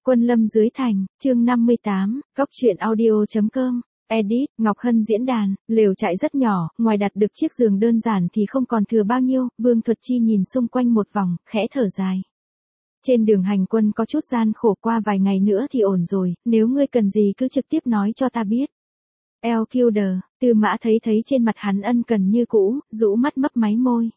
Quân lâm dưới thành, chương 58, góc truyện audio.com, edit, Ngọc Hân diễn đàn, lều trại rất nhỏ, ngoài đặt được chiếc giường đơn giản thì không còn thừa bao nhiêu, Vương Thuật Chi nhìn xung quanh một vòng, khẽ thở dài. Trên đường hành quân có chút gian khổ, qua vài ngày nữa thì ổn rồi, nếu ngươi cần gì cứ trực tiếp nói cho ta biết. Elkilder, Tư Mã thấy trên mặt hắn ân cần như cũ, rũ mắt mấp máy môi.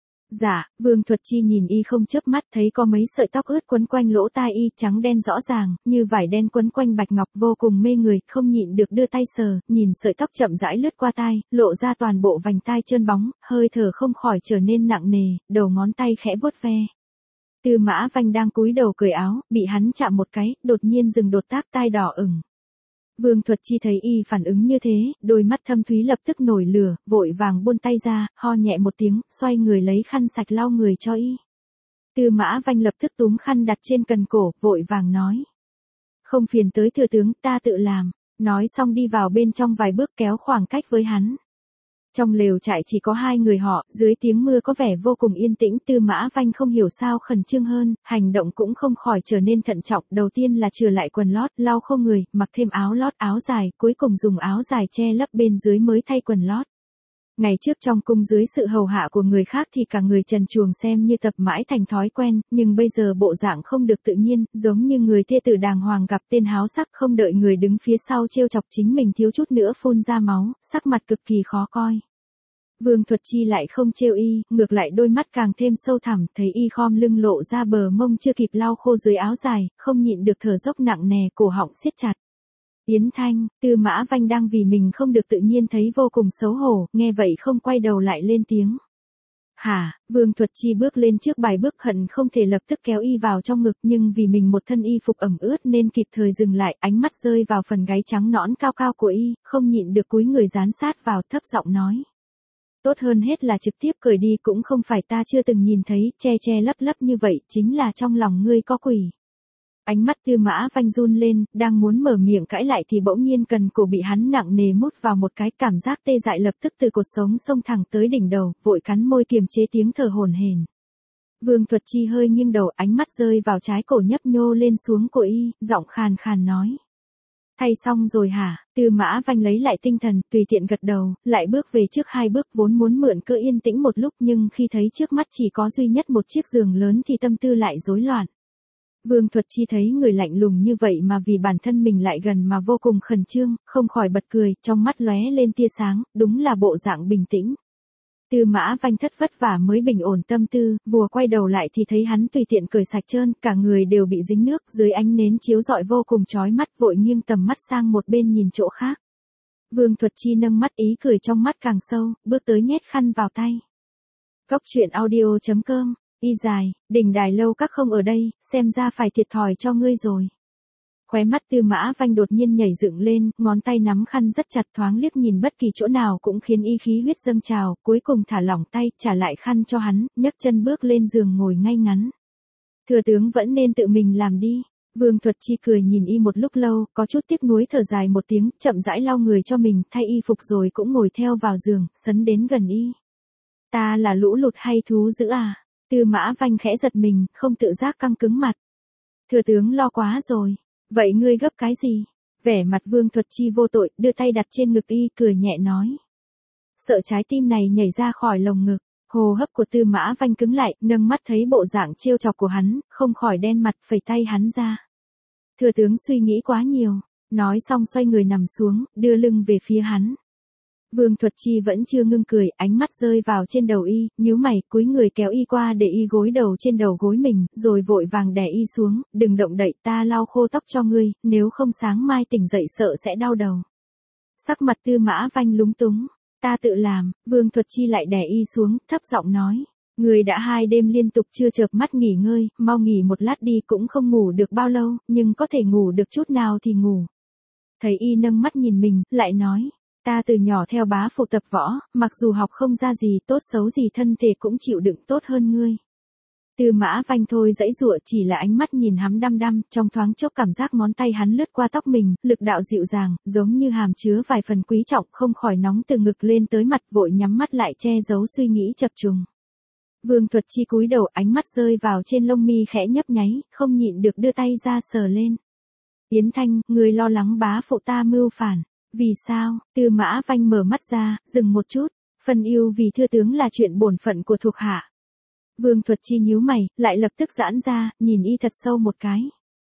Dạ, Vương Thuật Chi nhìn y không chớp mắt, thấy có mấy sợi tóc ướt quấn quanh lỗ tai y, trắng đen rõ ràng, như vải đen quấn quanh bạch ngọc, vô cùng mê người, không nhịn được đưa tay sờ, nhìn sợi tóc chậm rãi lướt qua tai, lộ ra toàn bộ vành tai trơn bóng, hơi thở không khỏi trở nên nặng nề, đầu ngón tay khẽ vuốt ve. Tư Mã Vanh đang cúi đầu cởi áo, bị hắn chạm một cái, đột nhiên dừng đột tác, tai đỏ ửng. Vương Thuật Chi thấy y phản ứng như thế, đôi mắt thâm thúy lập tức nổi lửa, vội vàng buông tay ra, ho nhẹ một tiếng, xoay người lấy khăn sạch lau người cho y. Tư Mã Vanh lập tức túm khăn đặt trên cần cổ, vội vàng nói. Không phiền tới thừa tướng, ta tự làm. Nói xong đi vào bên trong vài bước, kéo khoảng cách với hắn. Trong lều trại chỉ có hai người họ, dưới tiếng mưa có vẻ vô cùng yên tĩnh. Tư Mã Vanh không hiểu sao khẩn trương hơn, hành động cũng không khỏi trở nên thận trọng. Đầu tiên là chừa lại quần lót, lau khô người, mặc thêm áo lót, áo dài, cuối cùng dùng áo dài che lấp bên dưới mới thay quần lót. Ngày trước trong cung dưới sự hầu hạ của người khác thì cả người trần truồng xem như tập mãi thành thói quen, nhưng bây giờ bộ dạng không được tự nhiên, giống như người thê tử đàng hoàng gặp tên háo sắc, không đợi người đứng phía sau trêu chọc chính mình thiếu chút nữa phun ra máu, sắc mặt cực kỳ khó coi. Vương Thuật Chi lại không trêu y, ngược lại đôi mắt càng thêm sâu thẳm, thấy y khom lưng lộ ra bờ mông chưa kịp lau khô dưới áo dài, không nhịn được thở dốc nặng nề, cổ họng siết chặt. Yến Thanh, Tư Mã Vanh đang vì mình không được tự nhiên thấy vô cùng xấu hổ, nghe vậy không quay đầu lại lên tiếng. Hả, Vương Thuật Chi bước lên trước bài bước, hận không thể lập tức kéo y vào trong ngực, nhưng vì mình một thân y phục ẩm ướt nên kịp thời dừng lại, ánh mắt rơi vào phần gáy trắng nõn cao cao của y, không nhịn được cúi người dán sát vào, thấp giọng nói. Tốt hơn hết là trực tiếp cởi đi, cũng không phải ta chưa từng nhìn thấy, che lấp lấp như vậy, chính là trong lòng ngươi có quỷ. Ánh mắt Tư Mã Vanh run lên, đang muốn mở miệng cãi lại thì bỗng nhiên cần cổ bị hắn nặng nề mút vào một cái, cảm giác tê dại lập tức từ cột sống xông thẳng tới đỉnh đầu, vội cắn môi kiềm chế tiếng thở hổn hển. Vương Thuật Chi hơi nghiêng đầu, ánh mắt rơi vào trái cổ nhấp nhô lên xuống của y, giọng khàn khàn nói. Thay xong rồi hả? Tư Mã Vanh lấy lại tinh thần, tùy tiện gật đầu, lại bước về trước hai bước, vốn muốn mượn cớ yên tĩnh một lúc, nhưng khi thấy trước mắt chỉ có duy nhất một chiếc giường lớn thì tâm tư lại rối loạn. Vương Thuật Chi thấy người lạnh lùng như vậy mà vì bản thân mình lại gần mà vô cùng khẩn trương, không khỏi bật cười, trong mắt lóe lên tia sáng, đúng là bộ dạng bình tĩnh. Tư Mã Vanh thất vất vả mới bình ổn tâm tư, vừa quay đầu lại thì thấy hắn tùy tiện cởi sạch trơn, cả người đều bị dính nước, dưới ánh nến chiếu rọi vô cùng chói mắt, vội nghiêng tầm mắt sang một bên nhìn chỗ khác. Vương Thuật Chi nâng mắt, ý cười trong mắt càng sâu, bước tới nhét khăn vào tay. Góc truyện audio.com, y dài, Đình Đài lâu các không ở đây, xem ra phải thiệt thòi cho ngươi rồi. Khóe mắt Tư Mã Vanh đột nhiên nhảy dựng lên, ngón tay nắm khăn rất chặt, thoáng liếc nhìn bất kỳ chỗ nào cũng khiến y khí huyết dâng trào, cuối cùng thả lỏng tay, trả lại khăn cho hắn, nhấc chân bước lên giường ngồi ngay ngắn. Thừa tướng vẫn nên tự mình làm đi. Vương Thuật Chi cười nhìn y một lúc lâu, có chút tiếc nuối thở dài một tiếng, chậm rãi lau người cho mình, thay y phục rồi cũng ngồi theo vào giường, sấn đến gần y. Ta là lũ lụt hay thú dữ à? Tư Mã Vanh khẽ giật mình, không tự giác căng cứng mặt. Thừa tướng lo quá rồi. Vậy ngươi gấp cái gì? Vẻ mặt Vương Thuật Chi vô tội, đưa tay đặt trên ngực y, cười nhẹ nói. Sợ trái tim này nhảy ra khỏi lồng ngực, hô hấp của Tư Mã Vanh cứng lại, nâng mắt thấy bộ dạng trêu chọc của hắn, không khỏi đen mặt, phẩy tay hắn ra. Thừa tướng suy nghĩ quá nhiều, nói xong xoay người nằm xuống, đưa lưng về phía hắn. Vương Thuật Chi vẫn chưa ngưng cười, ánh mắt rơi vào trên đầu y, nhíu mày, cúi người kéo y qua để y gối đầu trên đầu gối mình, rồi vội vàng đè y xuống, đừng động đậy, ta lau khô tóc cho ngươi, nếu không sáng mai tỉnh dậy sợ sẽ đau đầu. Sắc mặt Tư Mã Vanh lúng túng, ta tự làm. Vương Thuật Chi lại đè y xuống, thấp giọng nói, ngươi đã 2 đêm liên tục chưa chợp mắt nghỉ ngơi, mau nghỉ một lát đi, cũng không ngủ được bao lâu, nhưng có thể ngủ được chút nào thì ngủ. Thấy y nâng mắt nhìn mình, lại nói. Ta từ nhỏ theo bá phụ tập võ, mặc dù học không ra gì, tốt xấu gì thân thể cũng chịu đựng tốt hơn ngươi. Tư Mã Vanh thôi dãy dụa, chỉ là ánh mắt nhìn hắn đăm đăm, trong thoáng chốc cảm giác ngón tay hắn lướt qua tóc mình, lực đạo dịu dàng, giống như hàm chứa vài phần quý trọng, không khỏi nóng từ ngực lên tới mặt, vội nhắm mắt lại che giấu suy nghĩ chập trùng. Vương Thuật Chi cúi đầu, ánh mắt rơi vào trên lông mi khẽ nhấp nháy, không nhịn được đưa tay ra sờ lên. Yến Thanh, người lo lắng bá phụ ta mưu phản. Vì sao? Tư Mã Vanh mở mắt ra, dừng một chút. Phân ưu vì thưa tướng là chuyện bổn phận của thuộc hạ. Vương Thuật Chi nhíu mày, lại lập tức giãn ra, nhìn y thật sâu một cái.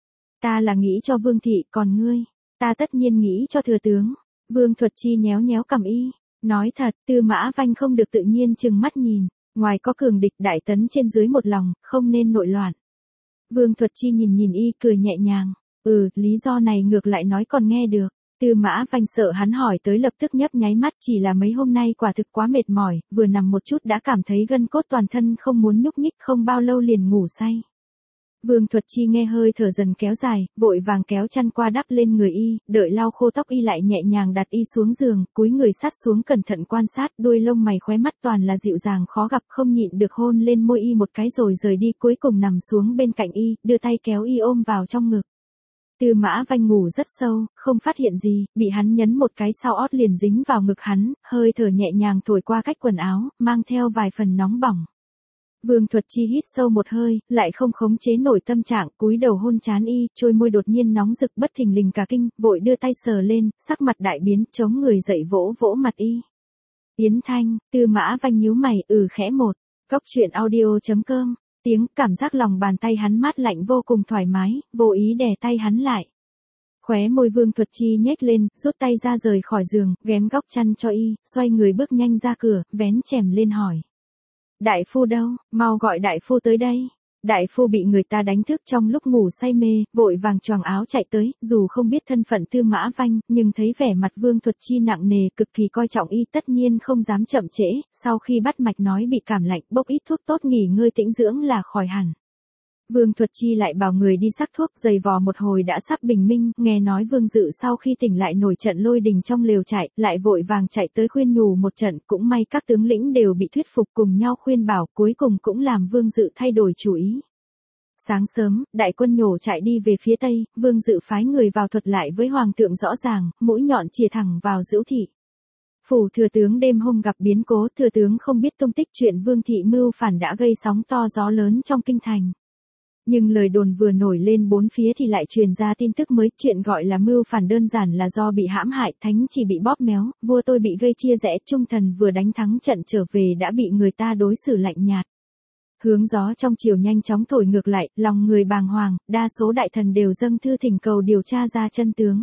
Ta là nghĩ cho Vương thị, còn ngươi? Ta tất nhiên nghĩ cho thừa tướng. Vương Thuật Chi nhéo nhéo cằm y. Nói thật, Tư Mã Vanh không được tự nhiên chừng mắt nhìn. Ngoài có cường địch đại tấn trên dưới một lòng, không nên nội loạn. Vương Thuật Chi nhìn nhìn y cười nhẹ nhàng. Lý do này ngược lại nói còn nghe được. Tư Mã Vanh sợ hắn hỏi tới lập tức nhấp nháy mắt, chỉ là mấy hôm nay quả thực quá mệt mỏi, vừa nằm một chút đã cảm thấy gân cốt toàn thân không muốn nhúc nhích, không bao lâu liền ngủ say. Vương Thuật Chi nghe hơi thở dần kéo dài, vội vàng kéo chăn qua đắp lên người y, đợi lau khô tóc y lại nhẹ nhàng đặt y xuống giường, cúi người sát xuống cẩn thận quan sát, đuôi lông mày khóe mắt toàn là dịu dàng khó gặp, không nhịn được hôn lên môi y một cái rồi rời đi, cuối cùng nằm xuống bên cạnh y, đưa tay kéo y ôm vào trong ngực. Tư Mã Vanh ngủ rất sâu, không phát hiện gì, bị hắn nhấn một cái sau ót liền dính vào ngực hắn, hơi thở nhẹ nhàng thổi qua cách quần áo, mang theo vài phần nóng bỏng. Vương Thuật Chi hít sâu một hơi, lại không khống chế nổi tâm trạng, cúi đầu hôn trán y, trôi môi đột nhiên nóng rực bất thình lình cả kinh, vội đưa tay sờ lên, sắc mặt đại biến, chống người dậy vỗ vỗ mặt y. Yến Thanh, Tư Mã Vanh nhíu mày, khẽ một. Góc truyện audio.com. Tiếng cảm giác lòng bàn tay hắn mát lạnh vô cùng thoải mái, vô ý đè tay hắn lại. Khóe môi Vương Thuật Chi nhếch lên, rút tay ra rời khỏi giường, ghém góc chăn cho y, xoay người bước nhanh ra cửa, vén chèm lên hỏi. Đại phu đâu, mau gọi đại phu tới đây. Đại phu bị người ta đánh thức trong lúc ngủ say mê, vội vàng choàng áo chạy tới, dù không biết thân phận Tư Mã Vanh, nhưng thấy vẻ mặt Vương Thuật Chi nặng nề, cực kỳ coi trọng y, tất nhiên không dám chậm trễ, sau khi bắt mạch nói bị cảm lạnh, bốc ít thuốc tốt nghỉ ngơi tĩnh dưỡng là khỏi hẳn. Vương Thuật Chi lại bảo người đi sắc thuốc, giày vò một hồi đã sắp bình minh, nghe nói Vương Dự sau khi tỉnh lại nổi trận lôi đình trong lều trại, lại vội vàng chạy tới khuyên nhủ một trận, cũng may các tướng lĩnh đều bị thuyết phục cùng nhau khuyên bảo, cuối cùng cũng làm Vương Dự thay đổi chủ ý. Sáng sớm, đại quân nhổ chạy đi về phía tây, Vương Dự phái người vào thuật lại với hoàng thượng rõ ràng, mũi nhọn chìa thẳng vào Dữu thị. Phủ thừa tướng đêm hôm gặp biến cố, thừa tướng không biết tung tích, chuyện Vương thị mưu phản đã gây sóng to gió lớn trong kinh thành. Nhưng lời đồn vừa nổi lên bốn phía thì lại truyền ra tin tức mới, chuyện gọi là mưu phản đơn giản là do bị hãm hại, thánh chỉ bị bóp méo, vua tôi bị gây chia rẽ, trung thần vừa đánh thắng trận trở về đã bị người ta đối xử lạnh nhạt. Hướng gió trong chiều nhanh chóng thổi ngược lại, lòng người bàng hoàng, đa số đại thần đều dâng thư thỉnh cầu điều tra ra chân tướng.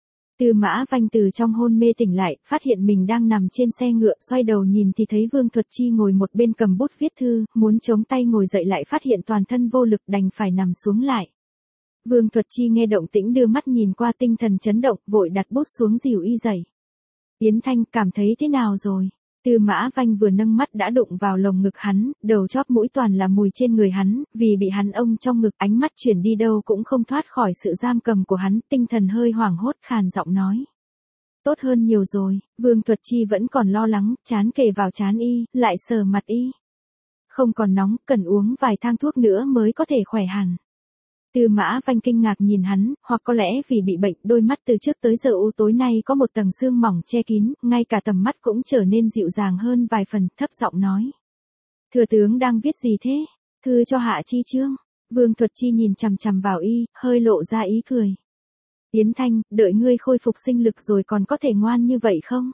Tư Mã Vanh từ trong hôn mê tỉnh lại, phát hiện mình đang nằm trên xe ngựa, xoay đầu nhìn thì thấy Vương Thuật Chi ngồi một bên cầm bút viết thư, muốn chống tay ngồi dậy lại phát hiện toàn thân vô lực đành phải nằm xuống lại. Vương Thuật Chi nghe động tĩnh đưa mắt nhìn qua tinh thần chấn động, vội đặt bút xuống dìu y dậy. Yến Thanh, cảm thấy thế nào rồi? Tư Mã Vanh vừa nâng mắt đã đụng vào lồng ngực hắn, đầu chóp mũi toàn là mùi trên người hắn, vì bị hắn ôm trong ngực, ánh mắt chuyển đi đâu cũng không thoát khỏi sự giam cầm của hắn, tinh thần hơi hoảng hốt, khàn giọng nói. Tốt hơn nhiều rồi. Vương Thuật Chi vẫn còn lo lắng, trán kề vào trán y, lại sờ mặt y. Không còn nóng, cần uống vài thang thuốc nữa mới có thể khỏe hẳn. Tư Mã Vanh kinh ngạc nhìn hắn, hoặc có lẽ vì bị bệnh, đôi mắt từ trước tới giờ u tối nay có một tầng sương mỏng che kín, ngay cả tầm mắt cũng trở nên dịu dàng hơn vài phần, thấp giọng nói. Thừa tướng đang viết gì thế? Thư cho Hạ Chi Chương. Vương Thuật Chi nhìn chằm chằm vào y, hơi lộ ra ý cười. Yến Thanh, đợi ngươi khôi phục sinh lực rồi còn có thể ngoan như vậy không?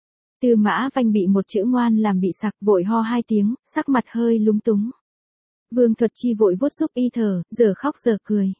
Tư Mã Vanh bị một chữ ngoan làm bị sặc, vội ho hai tiếng, sắc mặt hơi lúng túng. Vương Thuật Chi vội vuốt giúp y thở, giờ khóc giờ cười.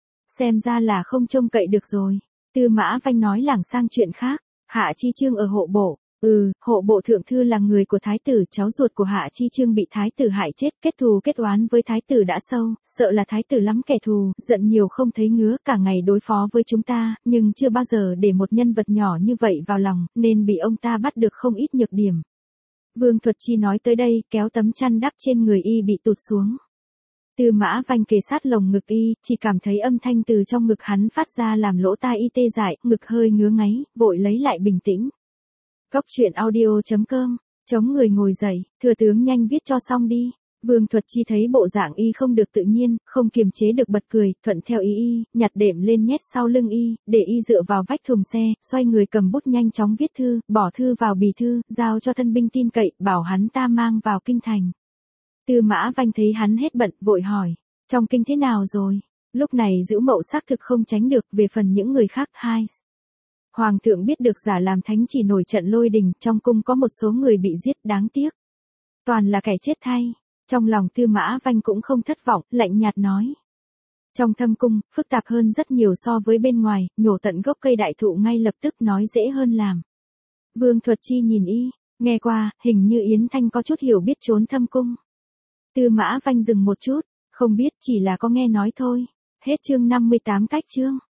Xem ra là không trông cậy được rồi. Tư Mã Vanh nói lảng sang chuyện khác. Hạ Chi Chương ở hộ bộ. Hộ bộ thượng thư là người của thái tử, cháu ruột của Hạ Chi Chương bị thái tử hại chết, kết thù kết oán với thái tử đã sâu, sợ là thái tử lắm kẻ thù, giận nhiều không thấy ngứa, cả ngày đối phó với chúng ta, nhưng chưa bao giờ để một nhân vật nhỏ như vậy vào lòng, nên bị ông ta bắt được không ít nhược điểm. Vương Thuật Chi nói tới đây, kéo tấm chăn đắp trên người y bị tụt xuống. Tư Mã Vanh kề sát lồng ngực y, chỉ cảm thấy âm thanh từ trong ngực hắn phát ra làm lỗ tai y tê dại, ngực hơi ngứa ngáy, vội lấy lại bình tĩnh. Góc truyện audio.com, chống người ngồi dậy, thừa tướng nhanh viết cho xong đi. Vương Thuật Chi thấy bộ dạng y không được tự nhiên, không kiềm chế được bật cười, thuận theo ý y, nhặt đệm lên nhét sau lưng y, để y dựa vào vách thùng xe, xoay người cầm bút nhanh chóng viết thư, bỏ thư vào bì thư, giao cho thân binh tin cậy, bảo hắn ta mang vào kinh thành. Tư Mã Vanh thấy hắn hết bận, vội hỏi, trong kinh thế nào rồi? Lúc này Dữ Mậu xác thực không tránh được, về phần những người khác. Hai, Hoàng thượng biết được giả làm thánh chỉ nổi trận lôi đình, trong cung có một số người bị giết, đáng tiếc. Toàn là kẻ chết thay. Trong lòng Tư Mã Vanh cũng không thất vọng, lạnh nhạt nói. Trong thâm cung, phức tạp hơn rất nhiều so với bên ngoài, nhổ tận gốc cây đại thụ ngay lập tức nói dễ hơn làm. Vương Thuật Chi nhìn y, nghe qua, hình như Yến Thanh có chút hiểu biết trốn thâm cung. Tư Mã Vanh dừng một chút, không biết, chỉ là có nghe nói thôi. Hết chương 58 cách chương.